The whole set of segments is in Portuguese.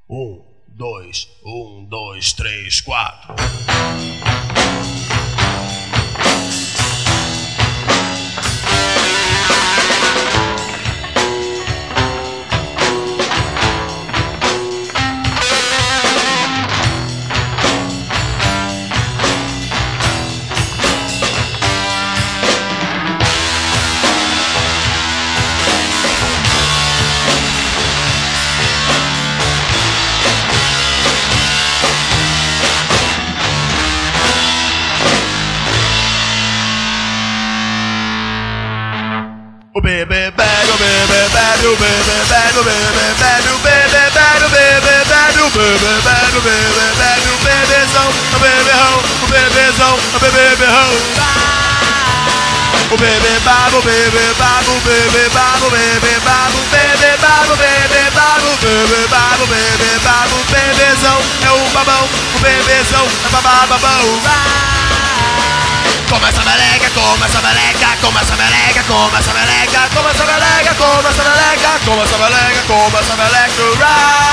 Um, dois, três, quatro. O bebê bebe, o bebê bebe, o bebê bebe, o bebê bebe, o bebê bebe, o bebê bebe, o bebê bebe, o bebê bebe, o bebezão, o beberrão, o bebezão, o beberrão. O bebê babo, o bebê babo, o bebê babo, o bebê babo, o bebê babo, o bebê babo, o bebê babo, o bebê babo, o bebezão é o babão, o bebezão é babababão. Começa a meleca, começa a meleca, começa a meleca, começa a meleca, começa a meleca, começa a meleca, começa a meleca, começa a meleca.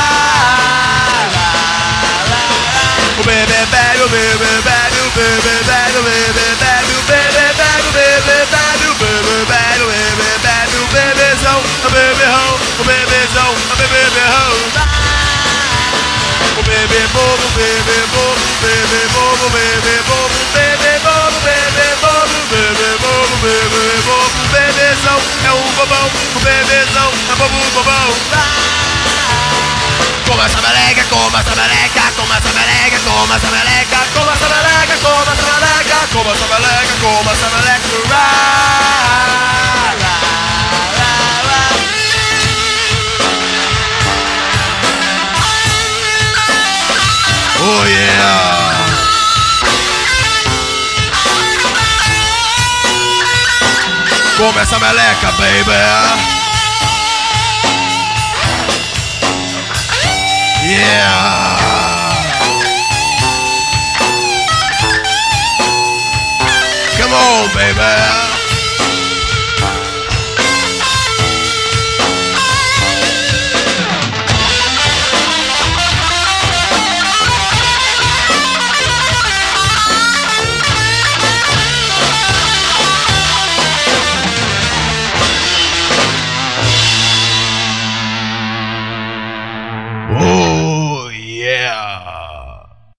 O bebê bebe, o bebê bebe, o bebê bebe, o bebê bebe, o bebê bebe, o bebê bebe, o bebê bebe, o bebê bebe, o bebezão, o beberrão, o bebezão, o beberrão. O bebê bobo, o bebê bobo, o bebê bobo, o bebê bobo, o bebê bobo, o bebê bobo, o bebê bobo, o bebê bobo, o bebezão é o bobão, o bebezão é bobo, bobão. Começa a meleca, começa a meleca, começa a meleca, começa a meleca, começa a meleca, começa a meleca, começa a meleca, começa a meleca. Oh yeah! Começa a meleca, baby!